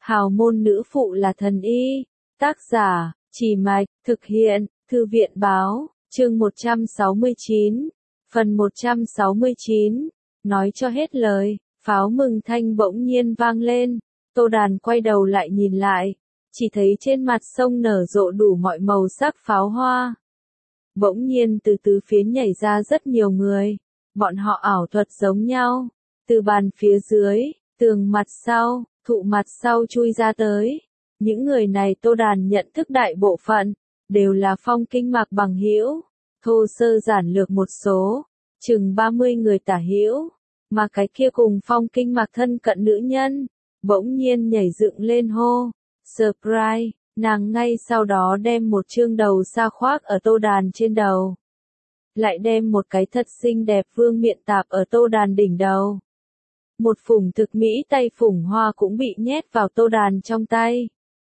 Hào môn nữ phụ là thần y. Tác giả, Trì Mạch, thực hiện, Thư viện báo, chương 169, phần 169, nói cho hết lời, pháo mừng thanh bỗng nhiên vang lên, Tô Đàn quay đầu lại nhìn lại, chỉ thấy trên mặt sông nở rộ đủ mọi màu sắc pháo hoa. Bỗng nhiên từ tứ phía nhảy ra rất nhiều người, bọn họ ảo thuật giống nhau, từ bàn phía dưới, tường mặt sau, thụ mặt sau chui ra tới. Những người này Tô Đàn nhận thức đại bộ phận, đều là Phong Kinh Mạc bằng hữu, thô sơ giản lược một số, chừng 30 người tả hữu, mà cái kia cùng Phong Kinh Mạc thân cận nữ nhân, bỗng nhiên nhảy dựng lên hô, surprise, nàng ngay sau đó đem một chương đầu sa khoác ở Tô Đàn trên đầu. Lại đem một cái thật xinh đẹp vương miện tạp ở Tô Đàn đỉnh đầu. Một phủng thực mỹ tay phủng hoa cũng bị nhét vào Tô Đàn trong tay.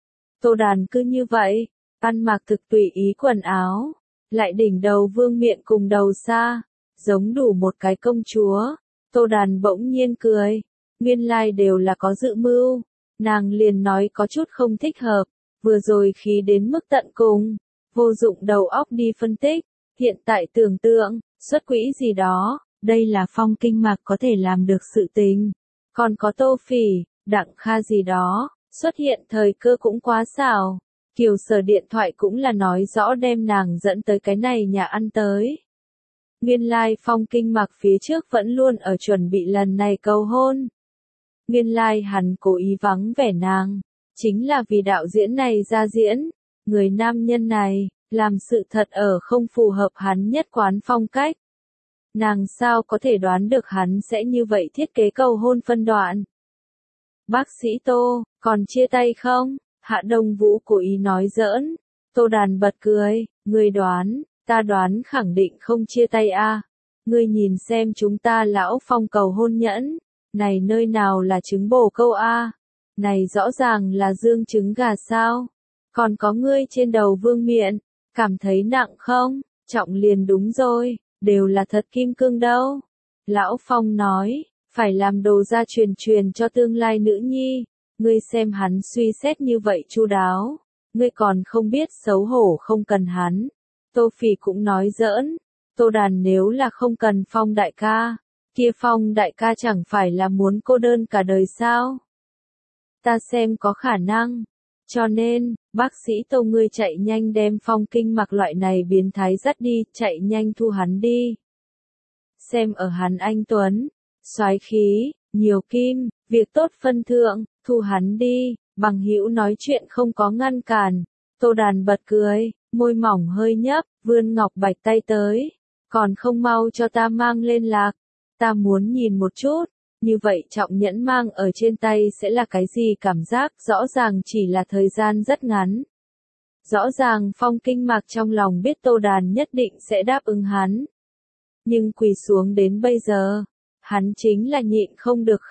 Tô Đàn cứ như vậy, ăn mặc thực tùy ý quần áo, lại đỉnh đầu vương miện cùng đầu sa, giống đủ một cái công chúa. Tô Đàn bỗng nhiên cười, nguyên lai đều là có dự mưu, nàng liền nói có chút không thích hợp, vừa rồi khí đến mức tận cùng, vô dụng đầu óc đi phân tích, hiện tại tưởng tượng, xuất quỹ gì đó, đây là Phong Kinh Mạc có thể làm được sự tình. Còn có Tô Phỉ, Đặng Kha gì đó, xuất hiện thời cơ cũng quá xảo. Kiều Sở điện thoại cũng là nói rõ đem nàng dẫn tới cái này nhà ăn tới. Nguyên lai Phong Kinh Mạc phía trước vẫn luôn ở chuẩn bị lần này cầu hôn. Nguyên lai hắn cố ý vắng vẻ nàng, chính là vì đạo diễn này ra diễn, người nam nhân này, làm sự thật ở không phù hợp hắn nhất quán phong cách. Nàng sao có thể đoán được hắn sẽ như vậy thiết kế cầu hôn phân đoạn. Bác sĩ Tô, còn chia tay không? Hạ Đông Vũ cố ý nói giỡn. Tô Đàn bật cười, ngươi đoán, ta đoán khẳng định không chia tay a. Ngươi nhìn xem chúng ta lão Phong cầu hôn nhẫn, này nơi nào là trứng bồ câu a? Này rõ ràng là dương trứng gà sao? Còn có ngươi trên đầu vương miện, cảm thấy nặng không? Trọng liền đúng rồi, đều là thật kim cương đâu. Lão Phong nói, phải làm đồ gia truyền cho tương lai nữ nhi, ngươi xem hắn suy xét như vậy chu đáo, ngươi còn không biết xấu hổ không cần hắn. Tô Phỉ cũng nói giỡn, Tô Đàn nếu là không cần Phong đại ca, kia Phong đại ca chẳng phải là muốn cô đơn cả đời sao? Ta xem có khả năng, cho nên, bác sĩ Tô ngươi chạy nhanh đem Phong Kinh Mạc loại này biến thái dắt đi, chạy nhanh thu hắn đi. Xem ở hắn anh tuấn, soái khí, nhiều kim, việc tốt phân thượng, thu hắn đi, bằng hữu nói chuyện không có ngăn cản. Tô Đàn bật cười, môi mỏng hơi nhấp, vươn ngọc bạch tay tới, còn không mau cho ta mang lên lạc, ta muốn nhìn một chút, như vậy trọng nhẫn mang ở trên tay sẽ là cái gì cảm giác, rõ ràng chỉ là thời gian rất ngắn. Rõ ràng Phong Kinh Mạc trong lòng biết Tô Đàn nhất định sẽ đáp ứng hắn. Nhưng quỳ xuống đến bây giờ, hắn chính là nhịn không được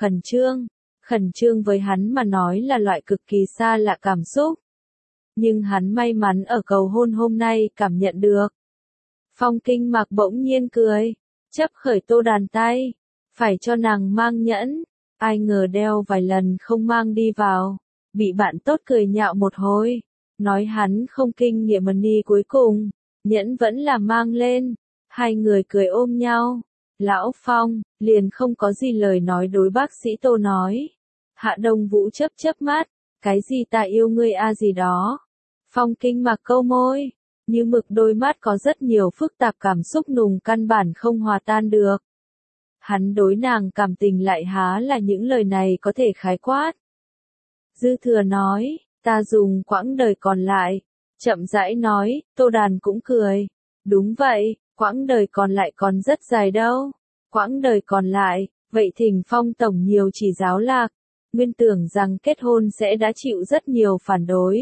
khẩn trương với hắn mà nói là loại cực kỳ xa lạ cảm xúc. Nhưng hắn may mắn ở cầu hôn hôm nay cảm nhận được. Phong Kinh Mạc bỗng nhiên cười, chấp khởi Tô Đàn tay, phải cho nàng mang nhẫn, ai ngờ đeo vài lần không mang đi vào, bị bạn tốt cười nhạo một hồi, nói hắn không kinh nghiệm money cuối cùng, nhẫn vẫn là mang lên, hai người cười ôm nhau. Lão Phong, liền không có gì lời nói đối bác sĩ Tô nói. Hạ Đông Vũ chớp mắt, cái gì ta yêu ngươi a gì đó. Phong Kinh Mạc câu môi, như mực đôi mắt có rất nhiều phức tạp cảm xúc nùng căn bản không hòa tan được. Hắn đối nàng cảm tình lại há là những lời này có thể khái quát. Dư Thừa nói, ta dùng quãng đời còn lại, chậm rãi nói, Tô Đàn cũng cười. Đúng vậy, quãng đời còn lại còn rất dài đâu. Quãng đời còn lại, vậy thỉnh Phong tổng nhiều chỉ giáo lạc, nguyên tưởng rằng kết hôn sẽ đã chịu rất nhiều phản đối.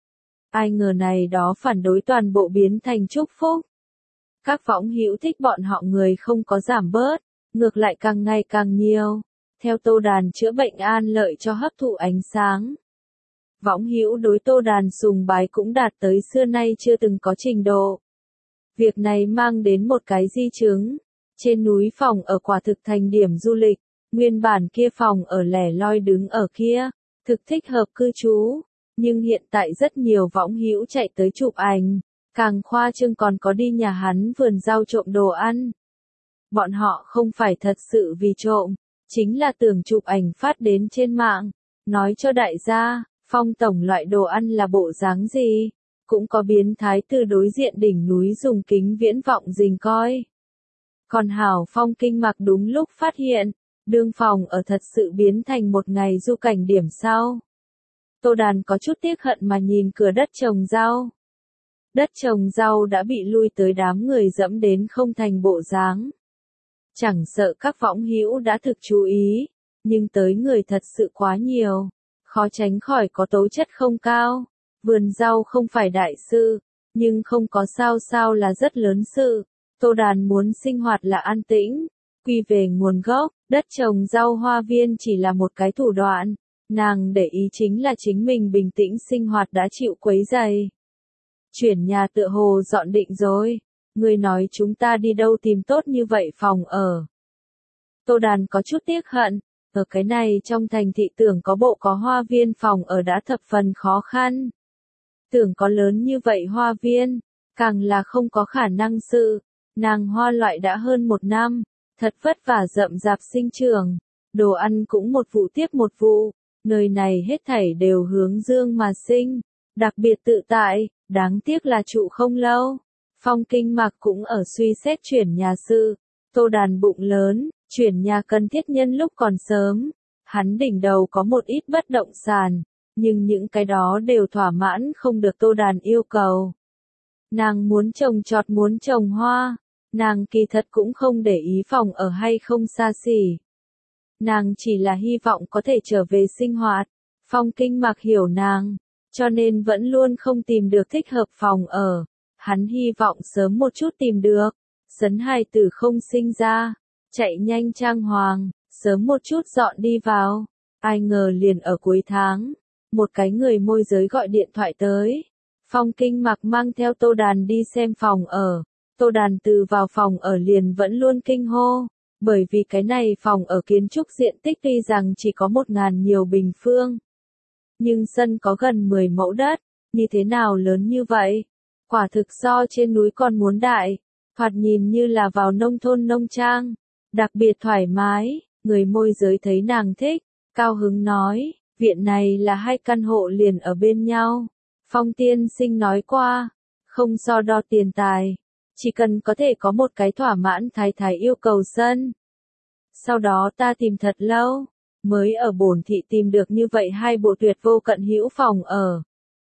Ai ngờ này đó phản đối toàn bộ biến thành chúc phúc. Các võng hữu thích bọn họ người không có giảm bớt, ngược lại càng ngày càng nhiều, theo Tô Đàn chữa bệnh an lợi cho hấp thụ ánh sáng. Võng hữu đối Tô Đàn sùng bái cũng đạt tới xưa nay chưa từng có trình độ. Việc này mang đến một cái di chứng. Trên núi phòng ở quả thực thành điểm du lịch, nguyên bản kia phòng ở lẻ loi đứng ở kia, thực thích hợp cư trú. Nhưng hiện tại rất nhiều võng hữu chạy tới chụp ảnh, càng khoa trương còn có đi nhà hắn vườn rau trộm đồ ăn. Bọn họ không phải thật sự vì trộm, chính là tưởng chụp ảnh phát đến trên mạng, nói cho đại gia, Phong tổng loại đồ ăn là bộ dáng gì. Cũng có biến thái từ đối diện đỉnh núi dùng kính viễn vọng rình coi. Còn hảo Phong kinh mặc đúng lúc phát hiện, đương phòng ở thật sự biến thành một ngày du cảnh điểm sau. Tô Đàn có chút tiếc hận mà nhìn cửa đất trồng rau. Đất trồng rau đã bị lui tới đám người dẫm đến không thành bộ dáng. Chẳng sợ các võng hữu đã thực chú ý, nhưng tới người thật sự quá nhiều, khó tránh khỏi có tố chất không cao. Vườn rau không phải đại sự, nhưng không có sao là rất lớn sự. Tô Đàn muốn sinh hoạt là an tĩnh, quy về nguồn gốc, đất trồng rau hoa viên chỉ là một cái thủ đoạn. Nàng để ý chính là chính mình bình tĩnh sinh hoạt đã chịu quấy rầy. Chuyển nhà tựa hồ dọn định rồi, người nói chúng ta đi đâu tìm tốt như vậy phòng ở. Tô Đàn có chút tiếc hận, ở cái này trong thành thị tưởng có bộ có hoa viên phòng ở đã thập phần khó khăn. Tưởng có lớn như vậy hoa viên, càng là không có khả năng sự. Nàng hoa loại đã hơn 1 năm, thật vất vả rậm rạp sinh trưởng, đồ ăn cũng một vụ tiếp một vụ, nơi này hết thảy đều hướng dương mà sinh, đặc biệt tự tại, đáng tiếc là trụ không lâu. Phong kinh mặc cũng ở suy xét chuyển nhà sự, Tô Đàn bụng lớn, chuyển nhà cần thiết nhân lúc còn sớm, hắn đỉnh đầu có một ít bất động sản. Nhưng những cái đó đều thỏa mãn không được Tô Đàn yêu cầu. Nàng muốn trồng trọt muốn trồng hoa, nàng kỳ thật cũng không để ý phòng ở hay không xa xỉ. Nàng chỉ là hy vọng có thể trở về sinh hoạt. Phong kinh mặc hiểu nàng, cho nên vẫn luôn không tìm được thích hợp phòng ở. Hắn hy vọng sớm một chút tìm được, sấn hài tử không sinh ra, chạy nhanh trang hoàng, sớm một chút dọn đi vào. Ai ngờ liền ở cuối tháng. Một cái người môi giới gọi điện thoại tới. Phong kinh mặc mang theo Tô Đàn đi xem phòng ở. Tô Đàn từ vào phòng ở liền vẫn luôn kinh hô. Bởi vì cái này phòng ở kiến trúc diện tích tuy rằng chỉ có 1.000 nhiều bình phương. Nhưng sân có gần 10 mẫu đất. Như thế nào lớn như vậy? Quả thực so trên núi còn muốn đại. Thoạt nhìn như là vào nông thôn nông trang. Đặc biệt thoải mái. Người môi giới thấy nàng thích. Cao hứng nói. Viện này là 2 căn hộ liền ở bên nhau. Phong tiên sinh nói qua, không so đo tiền tài, chỉ cần có thể có một cái thỏa mãn thái thái yêu cầu sân. Sau đó ta tìm thật lâu, mới ở bổn thị tìm được như vậy 2 bộ tuyệt vô cận hữu phòng ở.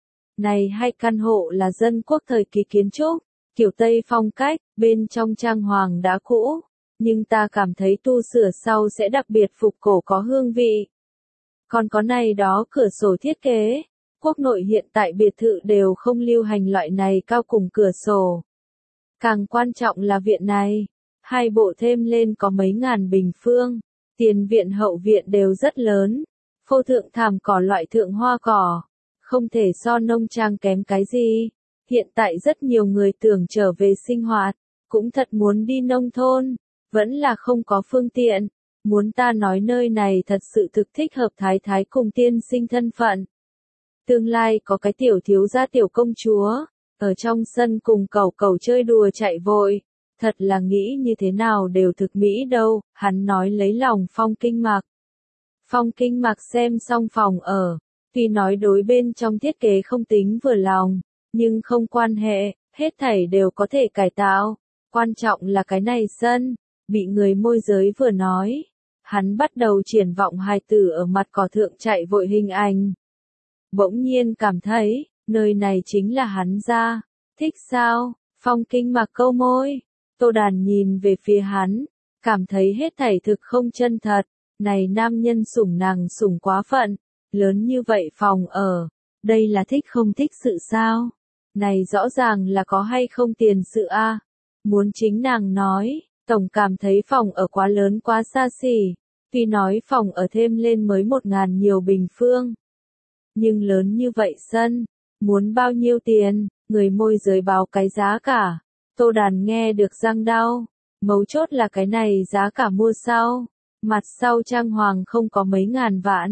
Này 2 căn hộ là dân quốc thời kỳ kiến trúc, kiểu Tây phong cách, bên trong trang hoàng đá cũ, nhưng ta cảm thấy tu sửa sau sẽ đặc biệt phục cổ có hương vị. Còn có này đó cửa sổ thiết kế, quốc nội hiện tại biệt thự đều không lưu hành loại này cao cùng cửa sổ. Càng quan trọng là viện này, 2 bộ thêm lên có mấy ngàn bình phương, tiền viện hậu viện đều rất lớn, phô thượng thảm cỏ loại thượng hoa cỏ, không thể so nông trang kém cái gì. Hiện tại rất nhiều người tưởng trở về sinh hoạt, cũng thật muốn đi nông thôn, vẫn là không có phương tiện. Muốn ta nói nơi này thật sự thực thích hợp thái thái cùng tiên sinh thân phận. Tương lai có cái tiểu thiếu gia tiểu công chúa, ở trong sân cùng cẩu cẩu chơi đùa chạy vội. Thật là nghĩ như thế nào đều thực mỹ đâu, hắn nói lấy lòng Phong kinh mặc. Phong kinh mặc xem xong phòng ở, tuy nói đối bên trong thiết kế không tính vừa lòng, nhưng không quan hệ, hết thảy đều có thể cải tạo. Quan trọng là cái này sân, bị người môi giới vừa nói. Hắn bắt đầu triển vọng hài tử ở mặt cỏ thượng chạy vội hình ảnh. Bỗng nhiên cảm thấy, nơi này chính là hắn ra. Thích sao? Phong kinh mặc câu môi. Tô Đàn nhìn về phía hắn, cảm thấy hết thảy thực không chân thật. Này nam nhân sủng nàng sủng quá phận, lớn như vậy phòng ở. Đây là thích không thích sự sao? Này rõ ràng là có hay không tiền sự a. Muốn chính nàng nói. Tổng cảm thấy phòng ở quá lớn quá xa xỉ, tuy nói phòng ở thêm lên mới 1.000 nhiều bình phương. Nhưng lớn như vậy sân, muốn bao nhiêu tiền, người môi giới báo cái giá cả. Tô Đàn nghe được răng đau, mấu chốt là cái này giá cả mua sau, mặt sau trang hoàng không có mấy ngàn vạn.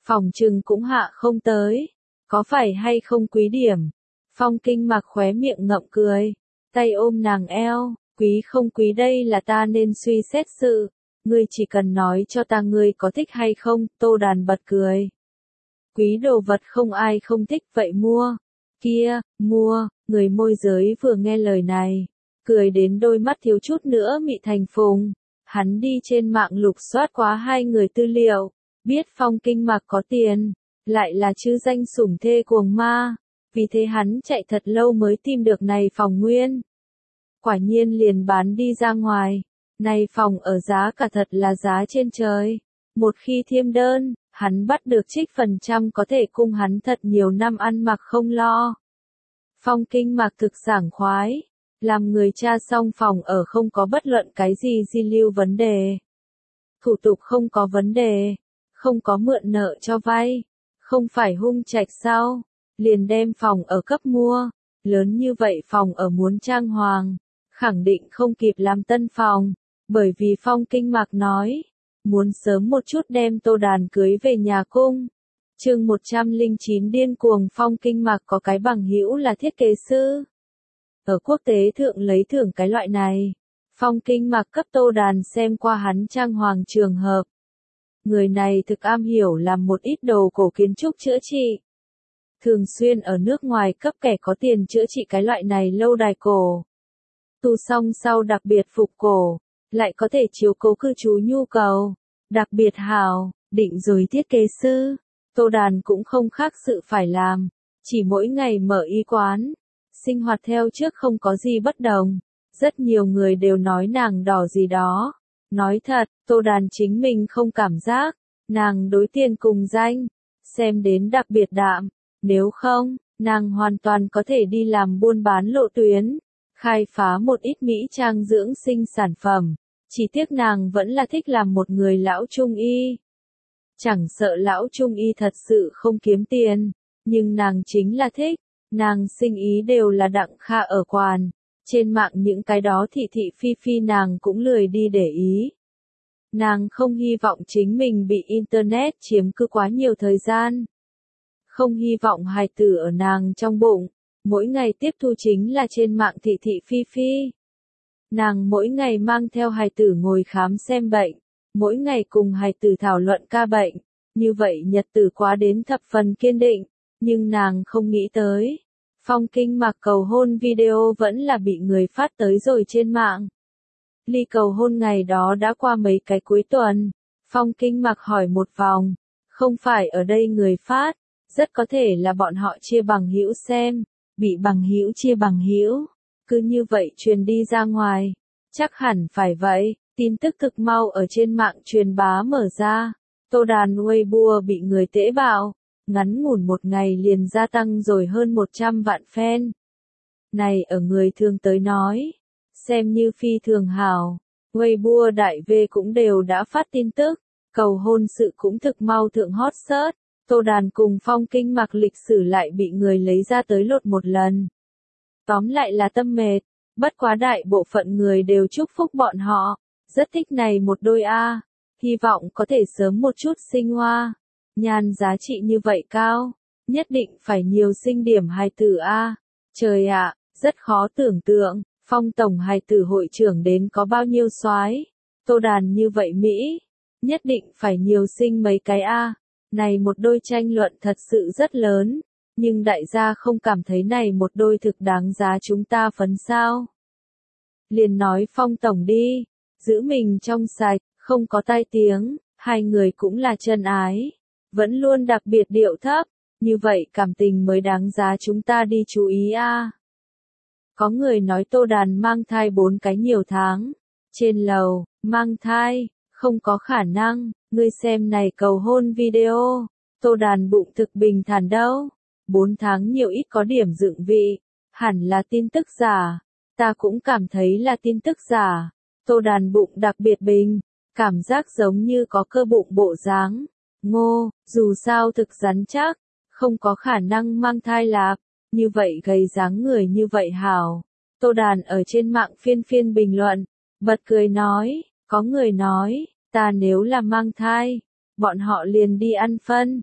Phòng trừng cũng hạ không tới. Có phải hay không Quý Điểm? Phong Kinh Mặc khóe miệng ngậm cười, tay ôm nàng eo, quý không quý đây là ta nên suy xét sự. Ngươi chỉ cần nói cho ta ngươi có thích hay không, Tô Đàn bật cười. Quý đồ vật không ai không thích vậy mua. Kia, mua, người môi giới vừa nghe lời này, cười đến đôi mắt thiếu chút nữa mị thành phùng. Hắn đi trên mạng lục soát quá hai người tư liệu, biết Phong Kinh Mặc có tiền, lại là chữ danh sủng thê cuồng ma. Vì thế hắn chạy thật lâu mới tìm được này phòng nguyên. Quả nhiên liền bán đi ra ngoài. Này phòng ở giá cả thật là giá trên trời. Một khi thiêm đơn, hắn bắt được trích phần trăm có thể cung hắn thật nhiều năm ăn mặc không lo. Phong Kinh Mặc thực sảng khoái. Làm người cha xong phòng ở không có bất luận cái gì di lưu vấn đề. Thủ tục không có vấn đề. Không có mượn nợ cho vay. Không phải hung trạch sao. Liền đem phòng ở cấp mua. Lớn như vậy phòng ở muốn trang hoàng. Khẳng định không kịp làm tân phòng. Bởi vì Phong Kinh Mặc nói. Muốn sớm một chút đem Tô Đàn cưới về nhà cung. Chương 109 điên cuồng. Phong Kinh Mặc có cái bằng hữu là thiết kế sư. Ở quốc tế thượng lấy thưởng cái loại này. Phong Kinh Mặc cấp Tô Đàn xem qua hắn trang hoàng trường hợp. Người này thực am hiểu làm một ít đồ cổ kiến trúc chữa trị. Thường xuyên ở nước ngoài cấp kẻ có tiền chữa trị cái loại này lâu đài cổ. Tu xong sau đặc biệt phục cổ, lại có thể chiếu cố cư trú nhu cầu. Đặc biệt hảo, định rồi thiết kế sư. Tô Đàn cũng không khác sự phải làm. Chỉ mỗi ngày mở y quán. Sinh hoạt theo trước không có gì bất đồng. Rất nhiều người đều nói nàng đỏ gì đó. Nói thật, Tô Đàn chính mình không cảm giác. Nàng đối tiền cùng danh. Xem đến đặc biệt đạm. Nếu không, nàng hoàn toàn có thể đi làm buôn bán lộ tuyến. Khai phá một ít mỹ trang dưỡng sinh sản phẩm. Chỉ tiếc nàng vẫn là thích làm một người lão trung y. Chẳng sợ lão trung y thật sự không kiếm tiền. Nhưng nàng chính là thích. Nàng sinh ý đều là đặng kha ở quán. Trên mạng những cái đó thị thị phi phi nàng cũng lười đi để ý. Nàng không hy vọng chính mình bị Internet chiếm cứ quá nhiều thời gian. Không hy vọng hài tử ở nàng trong bụng. Mỗi ngày tiếp thu chính là trên mạng thị thị phi phi. Nàng mỗi ngày mang theo hài tử ngồi khám xem bệnh. Mỗi ngày cùng hài tử thảo luận ca bệnh. Như vậy nhật tử quá đến thập phần kiên định. Nhưng nàng không nghĩ tới. Phong Kinh Mặc cầu hôn video vẫn là bị người phát tới rồi trên mạng. Ly cầu hôn ngày đó đã qua mấy cái cuối tuần. Phong Kinh Mặc hỏi một vòng. Không phải ở đây người phát. Rất có thể là bọn họ chia bằng hữu xem. Bị bằng hữu chia bằng hữu. Cứ như vậy truyền đi ra ngoài. Chắc hẳn phải vậy. Tin tức thực mau ở trên mạng truyền bá mở ra. Tô Đàn Weibo bị người tễ bạo. Ngắn ngủn một ngày liền gia tăng rồi hơn 100 vạn fan. Này ở người thường tới nói. Xem như phi thường hảo. Weibo đại V cũng đều đã phát tin tức. Cầu hôn sự cũng thực mau thượng hot search. Tô Đàn cùng Phong Kinh Mặc lịch sử lại bị người lấy ra tới lột một lần. Tóm lại là tâm mệt. Bất quá đại bộ phận người đều chúc phúc bọn họ. Rất thích này một đôi A. Hy vọng có thể sớm một chút sinh hoa. Nhan giá trị như vậy cao. Nhất định phải nhiều sinh điểm hài tử A. Trời ạ, rất khó tưởng tượng. Phong tổng hài tử hội trưởng đến có bao nhiêu soái. Tô Đàn như vậy Mỹ. Nhất định phải nhiều sinh mấy cái A. Này một đôi tranh luận thật sự rất lớn. Nhưng đại gia không cảm thấy này một đôi thực đáng giá chúng ta phấn sao. Liền nói Phong tổng đi. Giữ mình trong sạch, không có tai tiếng. Hai người cũng là chân ái. Vẫn luôn đặc biệt điệu thấp. Như vậy cảm tình mới đáng giá chúng ta đi chú ý A. Có người nói Tô Đàn mang thai 4 cái nhiều tháng. Trên lầu, mang thai, không có khả năng. Ngươi xem này cầu hôn video. Tô Đàn bụng thực bình thản đâu. 4 tháng nhiều ít có điểm dựng vị. Hẳn là tin tức giả. Ta cũng cảm thấy là tin tức giả. Tô Đàn bụng đặc biệt bình. Cảm giác giống như có cơ bụng bộ dáng. Ngô, dù sao thực rắn chắc. Không có khả năng mang thai lạc. Như vậy gầy dáng người như vậy hảo. Tô Đàn ở trên mạng phiên phiên bình luận. Bật cười nói. Có người nói. Ta nếu là mang thai. Bọn họ liền đi ăn phân.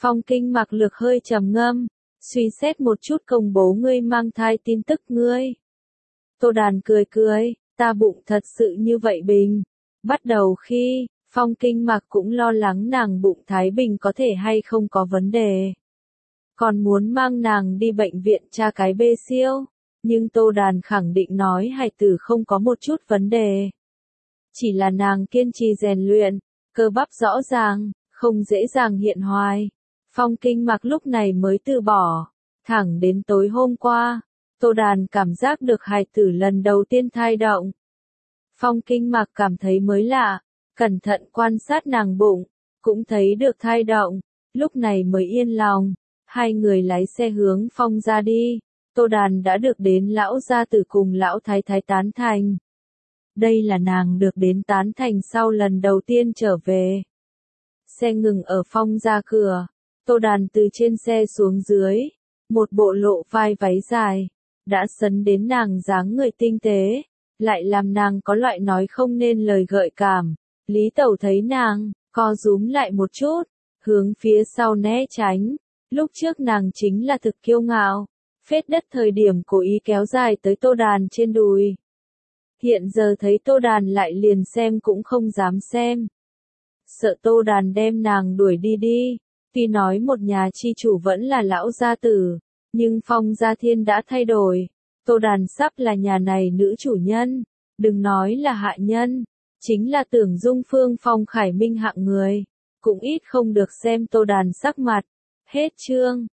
Phong Kinh Mặc Lược hơi trầm ngâm, suy xét một chút công bố ngươi mang thai tin tức ngươi. Tô Đàn cười cười, ta bụng thật sự như vậy bình. Bắt đầu khi, Phong Kinh Mặc cũng lo lắng nàng bụng Thái Bình có thể hay không có vấn đề. Còn muốn mang nàng đi bệnh viện tra cái bê siêu, nhưng Tô Đàn khẳng định nói hài tử không có một chút vấn đề. Chỉ là nàng kiên trì rèn luyện, cơ bắp rõ ràng, không dễ dàng hiện hoài. Phong Kinh Mặc lúc này mới từ bỏ, thẳng đến tối hôm qua, Tô Đàn cảm giác được hài tử lần đầu tiên thai động. Phong Kinh Mặc cảm thấy mới lạ, cẩn thận quan sát nàng bụng, cũng thấy được thai động, lúc này mới yên lòng. Hai người lái xe hướng Phong ra đi, Tô Đàn đã được đến lão gia tử cùng lão thái thái tán thành. Đây là nàng được đến tán thành sau lần đầu tiên trở về. Xe ngừng ở Phong ra cửa, Tô Đàn từ trên xe xuống dưới, một bộ lộ vai váy dài, đã sấn đến nàng dáng người tinh tế, lại làm nàng có loại nói không nên lời gợi cảm. Lý Tẩu thấy nàng, co rúm lại một chút, hướng phía sau né tránh. Lúc trước nàng chính là thực kiêu ngạo, phết đất thời điểm cố ý kéo dài tới Tô Đàn trên đùi. Hiện giờ thấy Tô Đàn lại liền xem cũng không dám xem. Sợ Tô Đàn đem nàng đuổi đi. Tuy nói một nhà chi chủ vẫn là lão gia tử, nhưng Phong Gia Thiên đã thay đổi. Tô Đàn sắp là nhà này nữ chủ nhân, đừng nói là hạ nhân, chính là Tưởng Dung Phương Phong Khải Minh hạng người, cũng ít không được xem Tô Đàn sắc mặt. Hết chương.